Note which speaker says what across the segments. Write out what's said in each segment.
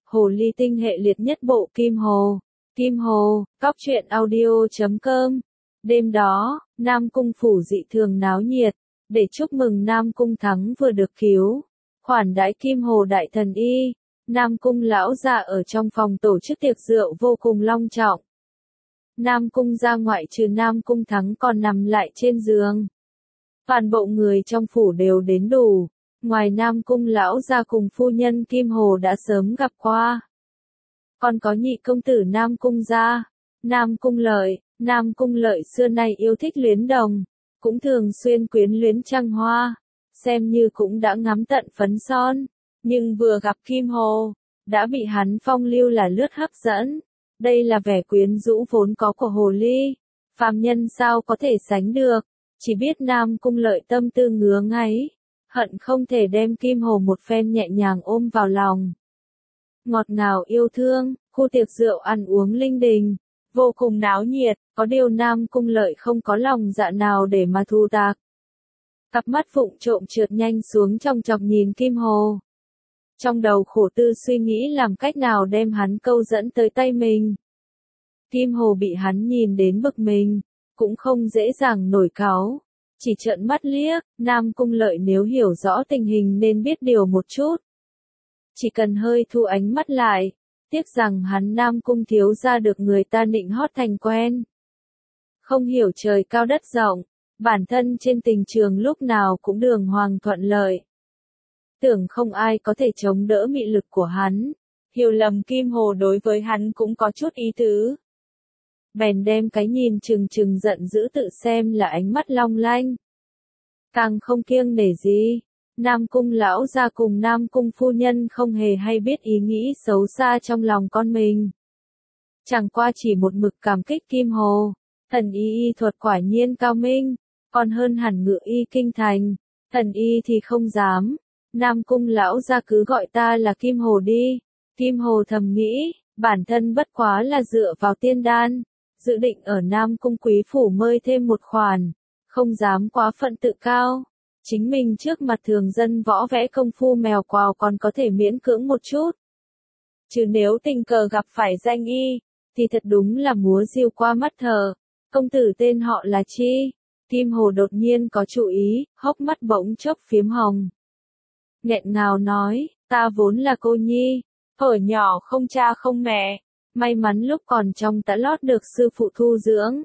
Speaker 1: Hồ ly tinh hệ liệt nhất bộ Kim Hồ. Kim Hồ, cóc truyện audio.com. Đêm đó, Nam Cung phủ dị thường náo nhiệt, để chúc mừng Nam Cung Thắng vừa được cứu. Khoản đãi Kim Hồ đại thần y, Nam Cung lão gia ở trong phòng tổ chức tiệc rượu vô cùng long trọng. Nam Cung gia ngoại trừ Nam Cung Thắng còn nằm lại trên giường. Toàn bộ người trong phủ đều đến đủ, ngoài Nam Cung lão gia cùng phu nhân Kim Hồ đã sớm gặp qua. Còn có nhị công tử Nam Cung gia, Nam Cung Lợi. Nam Cung Lợi xưa nay yêu thích luyến đồng, cũng thường xuyên quyến luyến trăng hoa, xem như cũng đã ngắm tận phấn son, nhưng vừa gặp Kim Hồ, đã bị hắn phong lưu là lướt hấp dẫn. Đây là vẻ quyến rũ vốn có của hồ ly, phàm nhân sao có thể sánh được, chỉ biết Nam Cung Lợi tâm tư ngứa ngáy, hận không thể đem Kim Hồ một phen nhẹ nhàng ôm vào lòng. Ngọt ngào yêu thương, khu tiệc rượu ăn uống linh đình, vô cùng náo nhiệt, có điều Nam Cung Lợi không có lòng dạ nào để mà thu tạc. Cặp mắt vụng trộm trượt nhanh xuống trong chọc nhìn Kim Hồ. Trong đầu khổ tư suy nghĩ làm cách nào đem hắn câu dẫn tới tay mình. Kim Hồ bị hắn nhìn đến bực mình, cũng không dễ dàng nổi cáu, chỉ trợn mắt liếc. Nam Cung Lợi nếu hiểu rõ tình hình nên biết điều một chút. Chỉ cần hơi thu ánh mắt lại, tiếc rằng hắn Nam Cung thiếu gia được người ta nịnh hót thành quen. Không hiểu trời cao đất rộng, bản thân trên tình trường lúc nào cũng đường hoàng thuận lợi. Tưởng không ai có thể chống đỡ mị lực của hắn, hiểu lầm Kim Hồ đối với hắn cũng có chút ý tứ. Bèn đem cái nhìn trừng trừng giận dữ tự xem là ánh mắt long lanh. Càng không kiêng nể gì, Nam Cung lão gia cùng Nam Cung phu nhân không hề hay biết ý nghĩ xấu xa trong lòng con mình. Chẳng qua chỉ một mực cảm kích Kim Hồ, thần y thuật quả nhiên cao minh, còn hơn hẳn ngự y kinh thành, thần y thì không dám. Nam Cung lão gia cứ gọi ta là Kim Hồ đi. Kim Hồ thầm nghĩ, bản thân bất quá là dựa vào tiên đan, dự định ở Nam Cung quý phủ mơi thêm một khoản, không dám quá phận tự cao. Chính mình trước mặt thường dân võ vẽ công phu mèo quào còn có thể miễn cưỡng một chút. Chứ nếu tình cờ gặp phải danh y, thì thật đúng là múa diều qua mắt thờ. Công tử tên họ là chi? Kim Hồ đột nhiên có chú ý, hốc mắt bỗng chốc phiếm hồng. Nghẹn ngào nói, ta vốn là cô nhi, thuở nhỏ không cha không mẹ, may mắn lúc còn trong đã lót được sư phụ thu dưỡng,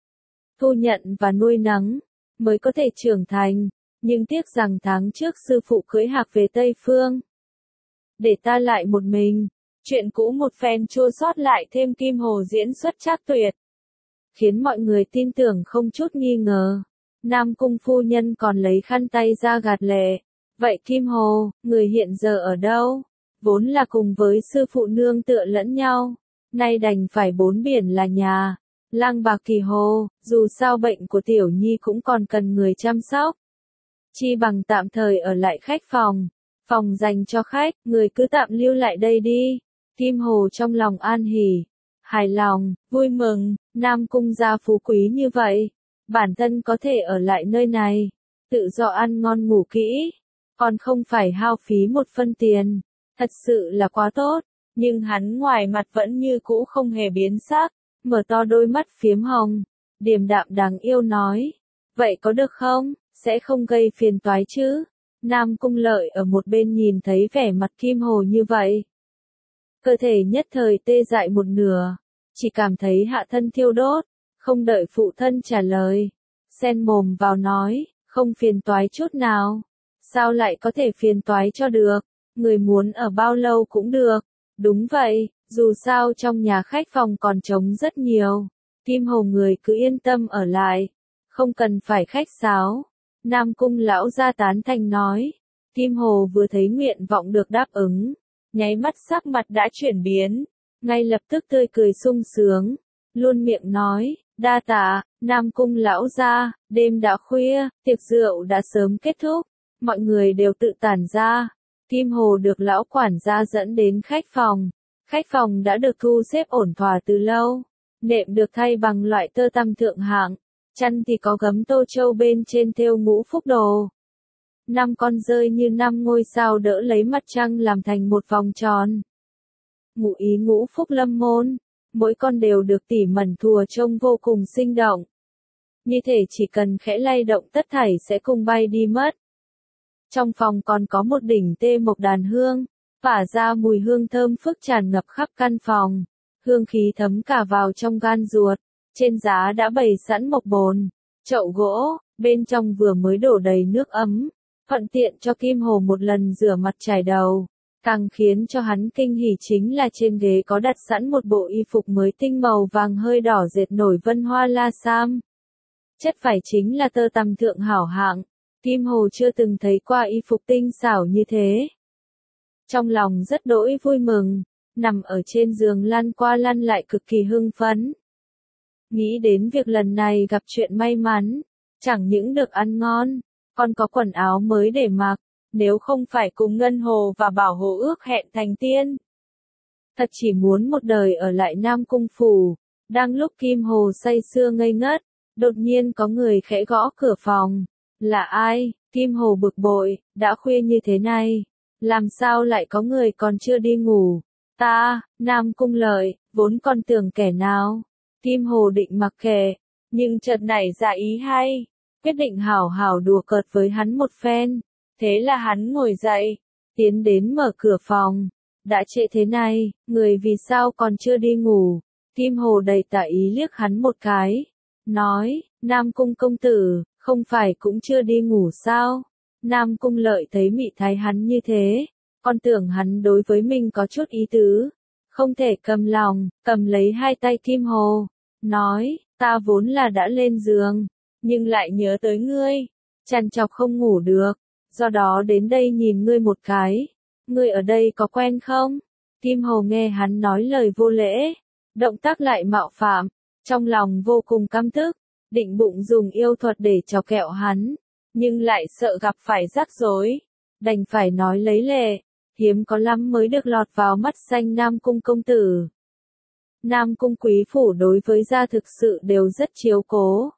Speaker 1: thu nhận và nuôi nấng, mới có thể trưởng thành, nhưng tiếc rằng tháng trước sư phụ cưỡi hạc về Tây Phương. Để ta lại một mình, chuyện cũ một phen chua xót lại thêm Kim Hồ diễn xuất trác tuyệt, khiến mọi người tin tưởng không chút nghi ngờ. Nam Cung phu nhân còn lấy khăn tay ra gạt lệ. Vậy Kim Hồ, người hiện giờ ở đâu? Vốn là cùng với sư phụ nương tựa lẫn nhau, nay đành phải bốn biển là nhà. Lang bạc kỳ hồ, dù sao bệnh của tiểu nhi cũng còn cần người chăm sóc. Chi bằng tạm thời ở lại khách phòng, phòng dành cho khách, người cứ tạm lưu lại đây đi. Kim Hồ trong lòng an hỉ, hài lòng, vui mừng, Nam Cung gia phú quý như vậy, bản thân có thể ở lại nơi này, tự do ăn ngon ngủ kỹ, còn không phải hao phí một phân tiền, thật sự là quá tốt. Nhưng hắn ngoài mặt vẫn như cũ không hề biến sắc, mở to đôi mắt phiếm hồng, điềm đạm đáng yêu nói, vậy có được không, sẽ không gây phiền toái chứ? Nam Cung Lợi ở một bên nhìn thấy vẻ mặt Kim Hồ như vậy, cơ thể nhất thời tê dại một nửa, chỉ cảm thấy hạ thân thiêu đốt, không đợi phụ thân trả lời, xen mồm vào nói, không phiền toái chút nào. Sao lại có thể phiền toái cho được, người muốn ở bao lâu cũng được. Đúng vậy, dù sao trong nhà khách phòng còn trống rất nhiều. Kim Hồ người cứ yên tâm ở lại, không cần phải khách sáo. Nam Cung lão gia tán thành nói. Kim Hồ vừa thấy nguyện vọng được đáp ứng, nháy mắt sắc mặt đã chuyển biến, ngay lập tức tươi cười sung sướng, luôn miệng nói, đa tạ, Nam Cung lão gia. Đêm đã khuya, tiệc rượu đã sớm kết thúc, mọi người đều tự tản ra. Kim Hồ được lão quản gia dẫn đến khách phòng. Khách phòng đã được thu xếp ổn thỏa từ lâu, nệm được thay bằng loại tơ tằm thượng hạng, chăn thì có gấm tô châu bên trên thêu ngũ phúc đồ. 5 con rơi như 5 ngôi sao đỡ lấy mặt trăng làm thành một vòng tròn. ngũ ý ngũ phúc lâm môn, mỗi con đều được tỉ mẩn thùa trông vô cùng sinh động. Như thể chỉ cần khẽ lay động tất thảy sẽ cùng bay đi mất. Trong phòng còn có một đỉnh tê mộc đàn hương, phả ra mùi hương thơm phức tràn ngập khắp căn phòng, hương khí thấm cả vào trong gan ruột. Trên giá đã bày sẵn mộc bồn, chậu gỗ, bên trong vừa mới đổ đầy nước ấm, thuận tiện cho Kim Hồ một lần rửa mặt chải đầu. Càng khiến cho hắn kinh hỉ chính là trên ghế có đặt sẵn một bộ y phục mới tinh màu vàng hơi đỏ dệt nổi vân hoa la sam. Chất vải chính là tơ tằm thượng hảo hạng, Kim Hồ chưa từng thấy qua y phục tinh xảo như thế. Trong lòng rất đỗi vui mừng, nằm ở trên giường lăn qua lăn lại cực kỳ hưng phấn. Nghĩ đến việc lần này gặp chuyện may mắn, chẳng những được ăn ngon, còn có quần áo mới để mặc, nếu không phải cùng Ngân Hồ và Bảo Hồ ước hẹn thành tiên. Thật chỉ muốn một đời ở lại Nam Cung Phủ. Đang lúc Kim Hồ say sưa ngây ngất, đột nhiên có người khẽ gõ cửa phòng. Là ai? Kim Hồ bực bội, đã khuya như thế này, làm sao lại có người còn chưa đi ngủ? Ta, Nam Cung Lợi, vốn còn tưởng kẻ nào. Kim Hồ định mặc kệ, nhưng chợt nảy ra ý hay, quyết định hảo hảo đùa cợt với hắn một phen. Thế là hắn ngồi dậy, tiến đến mở cửa phòng. Đã trễ thế này, người vì sao còn chưa đi ngủ? Kim Hồ đầy tà ý liếc hắn một cái, nói, Nam Cung công tử, không phải cũng chưa đi ngủ sao? Nam Cung Lợi thấy mị thái hắn như thế, còn tưởng hắn đối với mình có chút ý tứ, không thể cầm lòng, cầm lấy hai tay Kim Hồ, nói, ta vốn là đã lên giường, nhưng lại nhớ tới ngươi, trằn trọc không ngủ được, do đó đến đây nhìn ngươi một cái. Ngươi ở đây có quen không? Kim Hồ nghe hắn nói lời vô lễ, động tác lại mạo phạm, trong lòng vô cùng căm tức, định bụng dùng yêu thuật để chọc kẹo hắn, nhưng lại sợ gặp phải rắc rối, đành phải nói lấy lệ, hiếm có lắm mới được lọt vào mắt xanh Nam Cung công tử. Nam Cung quý phủ đối với gia thực sự đều rất chiếu cố.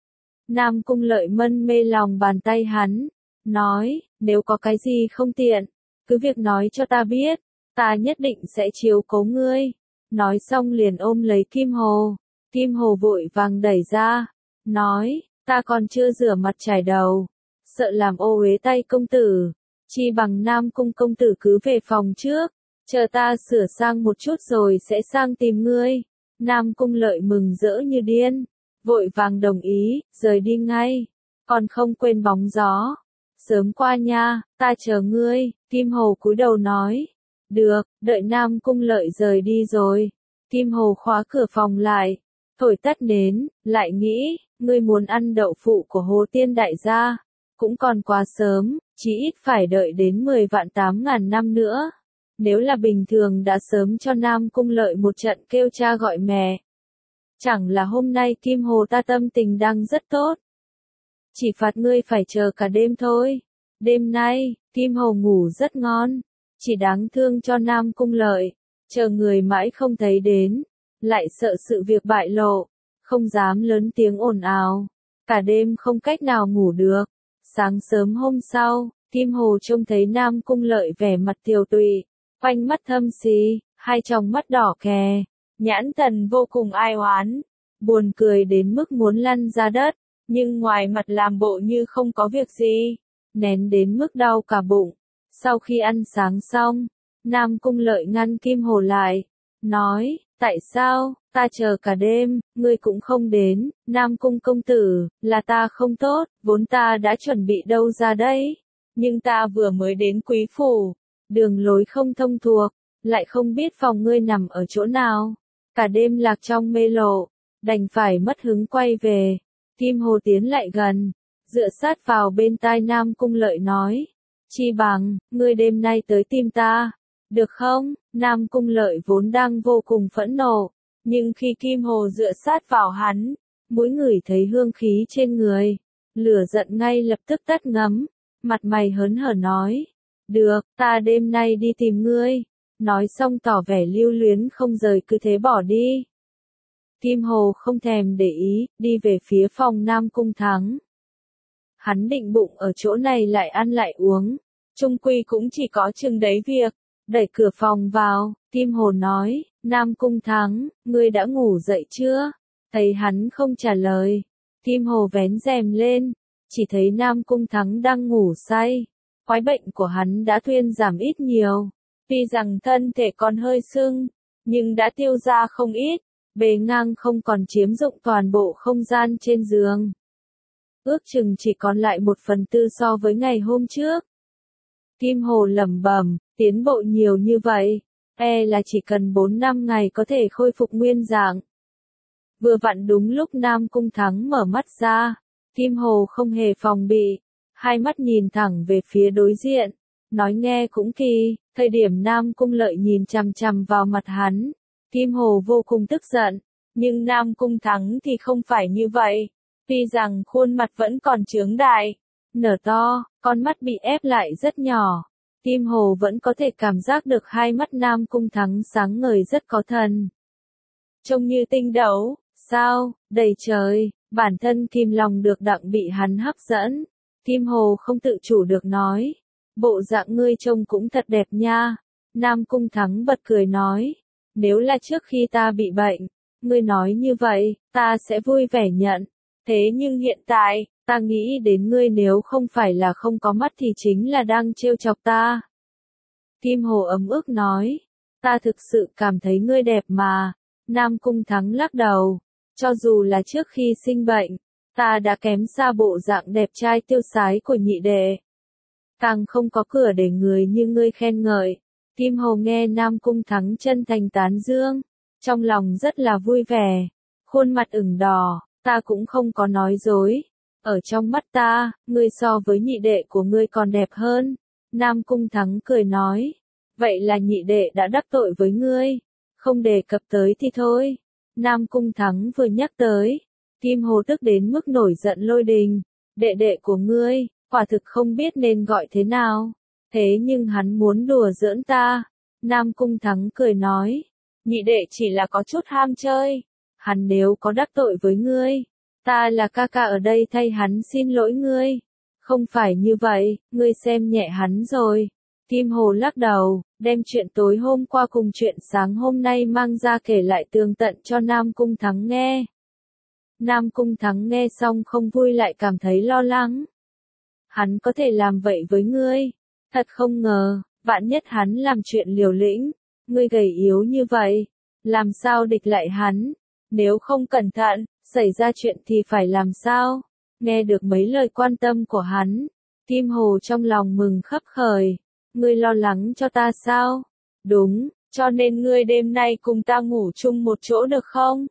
Speaker 1: Nam Cung Lợi mân mê lòng bàn tay hắn, nói, nếu có cái gì không tiện, cứ việc nói cho ta biết, ta nhất định sẽ chiếu cố ngươi. Nói xong liền ôm lấy Kim Hồ. Kim Hồ vội vàng đẩy ra, nói, ta còn chưa rửa mặt chải đầu, sợ làm ô uế tay công tử, chi bằng Nam Cung công tử cứ về phòng trước, chờ ta sửa sang một chút rồi sẽ sang tìm ngươi. Nam Cung Lợi mừng rỡ như điên, vội vàng đồng ý, rời đi ngay, còn không quên bóng gió. Sớm qua nha, ta chờ ngươi. Kim Hồ cúi đầu nói, được, đợi Nam Cung Lợi rời đi rồi. Kim Hồ khóa cửa phòng lại, thổi tắt nến, lại nghĩ, ngươi muốn ăn đậu phụ của Hồ Tiên đại gia, cũng còn quá sớm, chỉ ít phải đợi đến 10 vạn 8.000 năm nữa. Nếu là bình thường đã sớm cho Nam Cung Lợi một trận kêu cha gọi mẹ. Chẳng là hôm nay Kim Hồ ta tâm tình đang rất tốt. Chỉ phạt ngươi phải chờ cả đêm thôi. Đêm nay, Kim Hồ ngủ rất ngon, chỉ đáng thương cho Nam Cung Lợi, chờ người mãi không thấy đến, lại sợ sự việc bại lộ, không dám lớn tiếng ồn ào, cả đêm không cách nào ngủ được. Sáng sớm hôm sau, Kim Hồ trông thấy Nam Cung Lợi vẻ mặt tiều tụy, quanh mắt thâm xí, hai tròng mắt đỏ kè, nhãn thần vô cùng ai oán, buồn cười đến mức muốn lăn ra đất, nhưng ngoài mặt làm bộ như không có việc gì, nén đến mức đau cả bụng. Sau khi ăn sáng xong, Nam Cung Lợi ngăn Kim Hồ lại, nói, tại sao, ta chờ cả đêm, ngươi cũng không đến. Nam Cung công tử, là ta không tốt, vốn ta đã chuẩn bị đâu ra đấy, nhưng ta vừa mới đến quý phủ, đường lối không thông thuộc, lại không biết phòng ngươi nằm ở chỗ nào, cả đêm lạc trong mê lộ, đành phải mất hứng quay về. Kim Hồ tiến lại gần, dựa sát vào bên tai Nam Cung Lợi nói, chi bằng, ngươi đêm nay tới tìm ta, được không? Nam Cung Lợi vốn đang vô cùng phẫn nộ, nhưng khi Kim Hồ dựa sát vào hắn, mũi ngửi thấy hương khí trên người, lửa giận ngay lập tức tắt ngấm, mặt mày hớn hở nói, được, ta đêm nay đi tìm ngươi, nói xong tỏ vẻ lưu luyến không rời cứ thế bỏ đi. Kim Hồ không thèm để ý, đi về phía phòng Nam Cung Thắng. Hắn định bụng ở chỗ này lại ăn lại uống, chung quy cũng chỉ có chừng đấy việc, đẩy cửa phòng vào, Kim Hồ nói, Nam Cung Thắng, ngươi đã ngủ dậy chưa? Thấy hắn không trả lời, Kim Hồ vén rèm lên, chỉ thấy Nam Cung Thắng đang ngủ say. Quái bệnh của hắn đã thuyên giảm ít nhiều, tuy rằng thân thể còn hơi sưng, nhưng đã tiêu ra không ít, bề ngang không còn chiếm dụng toàn bộ không gian trên giường. Ước chừng chỉ còn lại 1/4 so với ngày hôm trước. Kim Hồ lẩm bẩm, tiến bộ nhiều như vậy, là chỉ cần 4-5 ngày có thể khôi phục nguyên dạng. Vừa vặn đúng lúc Nam Cung Thắng mở mắt ra, Kim Hồ không hề phòng bị, hai mắt nhìn thẳng về phía đối diện, nói nghe cũng kỳ, thời điểm Nam Cung Lợi nhìn chằm chằm vào mặt hắn, Kim Hồ vô cùng tức giận, nhưng Nam Cung Thắng thì không phải như vậy, tuy rằng khuôn mặt vẫn còn trướng đại, nở to, con mắt bị ép lại rất nhỏ, Kim Hồ vẫn có thể cảm giác được hai mắt Nam Cung Thắng sáng ngời rất có thần. Trông như tinh đấu, sao, đầy trời, bản thân Kim Long được đặng bị hắn hấp dẫn. Kim Hồ không tự chủ được nói, bộ dạng ngươi trông cũng thật đẹp nha. Nam Cung Thắng bật cười nói, nếu là trước khi ta bị bệnh, ngươi nói như vậy, ta sẽ vui vẻ nhận. Thế nhưng hiện tại, ta nghĩ đến ngươi nếu không phải là không có mắt thì chính là đang trêu chọc ta. Kim Hồ ấm ức nói, ta thực sự cảm thấy ngươi đẹp mà. Nam Cung Thắng lắc đầu, cho dù là trước khi sinh bệnh, ta đã kém xa bộ dạng đẹp trai tiêu sái của nhị đệ. Càng không có cửa để người như ngươi khen ngợi. Kim Hồ nghe Nam Cung Thắng chân thành tán dương, trong lòng rất là vui vẻ, khuôn mặt ửng đỏ, ta cũng không có nói dối. Ở trong mắt ta, ngươi so với nhị đệ của ngươi còn đẹp hơn. Nam Cung Thắng cười nói, vậy là nhị đệ đã đắc tội với ngươi, không đề cập tới thì thôi. Nam Cung Thắng vừa nhắc tới, Kim Hồ tức đến mức nổi giận lôi đình, đệ đệ của ngươi, quả thực không biết nên gọi thế nào, thế nhưng hắn muốn đùa giỡn ta. Nam Cung Thắng cười nói, nhị đệ chỉ là có chút ham chơi, hắn nếu có đắc tội với ngươi, ta là ca ca ở đây thay hắn xin lỗi ngươi. Không phải như vậy, ngươi xem nhẹ hắn rồi. Kim Hồ lắc đầu, đem chuyện tối hôm qua cùng chuyện sáng hôm nay mang ra kể lại tường tận cho Nam Cung Thắng nghe. Nam Cung Thắng nghe xong không vui lại cảm thấy lo lắng. Hắn có thể làm vậy với ngươi, thật không ngờ, vạn nhất hắn làm chuyện liều lĩnh, ngươi gầy yếu như vậy, làm sao địch lại hắn, nếu không cẩn thận, xảy ra chuyện thì phải làm sao? Nghe được mấy lời quan tâm của hắn, Kim Hồ trong lòng mừng khấp khởi, ngươi lo lắng cho ta sao? Đúng, cho nên ngươi đêm nay cùng ta ngủ chung một chỗ được không?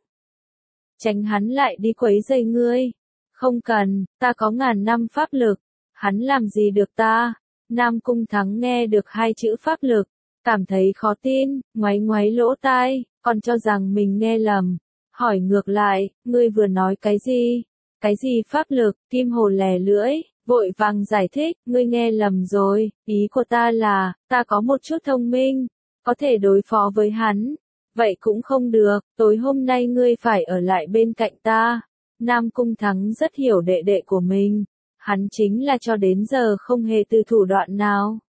Speaker 1: Tránh hắn lại đi quấy rầy ngươi. Không cần, ta có ngàn năm pháp lực, hắn làm gì được ta? Nam Cung Thắng nghe được hai chữ pháp lực, cảm thấy khó tin, ngoáy ngoáy lỗ tai, còn cho rằng mình nghe lầm. Hỏi ngược lại, ngươi vừa nói cái gì? Cái gì pháp lực? Kim Hồ lè lưỡi, vội vàng giải thích, ngươi nghe lầm rồi, ý của ta là, ta có một chút thông minh, có thể đối phó với hắn. Vậy cũng không được, tối hôm nay ngươi phải ở lại bên cạnh ta. Nam Cung Thắng rất hiểu đệ đệ của mình, hắn chính là cho đến giờ không hề từ thủ đoạn nào.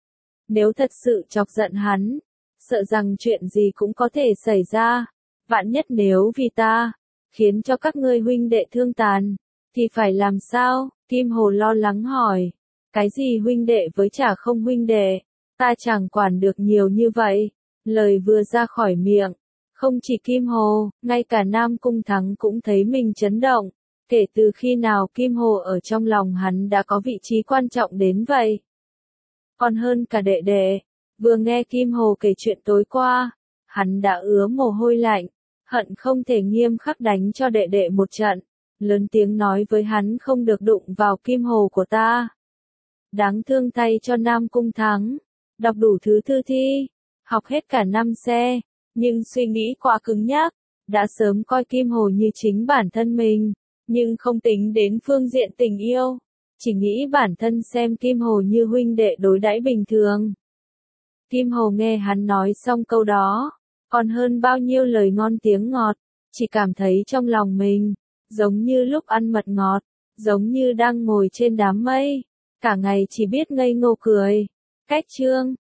Speaker 1: Nếu thật sự chọc giận hắn, sợ rằng chuyện gì cũng có thể xảy ra. Vạn nhất nếu vì ta, khiến cho các ngươi huynh đệ thương tàn, thì phải làm sao? Kim Hồ lo lắng hỏi, cái gì huynh đệ với chả không huynh đệ, ta chẳng quản được nhiều như vậy. Lời vừa ra khỏi miệng, không chỉ Kim Hồ, ngay cả Nam Cung Thắng cũng thấy mình chấn động, kể từ khi nào Kim Hồ ở trong lòng hắn đã có vị trí quan trọng đến vậy. Còn hơn cả đệ đệ, vừa nghe Kim Hồ kể chuyện tối qua, hắn đã ứa mồ hôi lạnh, hận không thể nghiêm khắc đánh cho đệ đệ một trận, lớn tiếng nói với hắn không được đụng vào Kim Hồ của ta. Đáng thương thay cho Nam Cung Thắng, đọc đủ thứ thư thi, học hết cả 5 xe, nhưng suy nghĩ quá cứng nhắc, đã sớm coi Kim Hồ như chính bản thân mình, nhưng không tính đến phương diện tình yêu, chỉ nghĩ bản thân xem Kim Hồ như huynh đệ đối đãi bình thường. Kim Hồ nghe hắn nói xong câu đó, còn hơn bao nhiêu lời ngon tiếng ngọt, chỉ cảm thấy trong lòng mình, giống như lúc ăn mật ngọt, giống như đang ngồi trên đám mây, cả ngày chỉ biết ngây ngô cười. Cách chương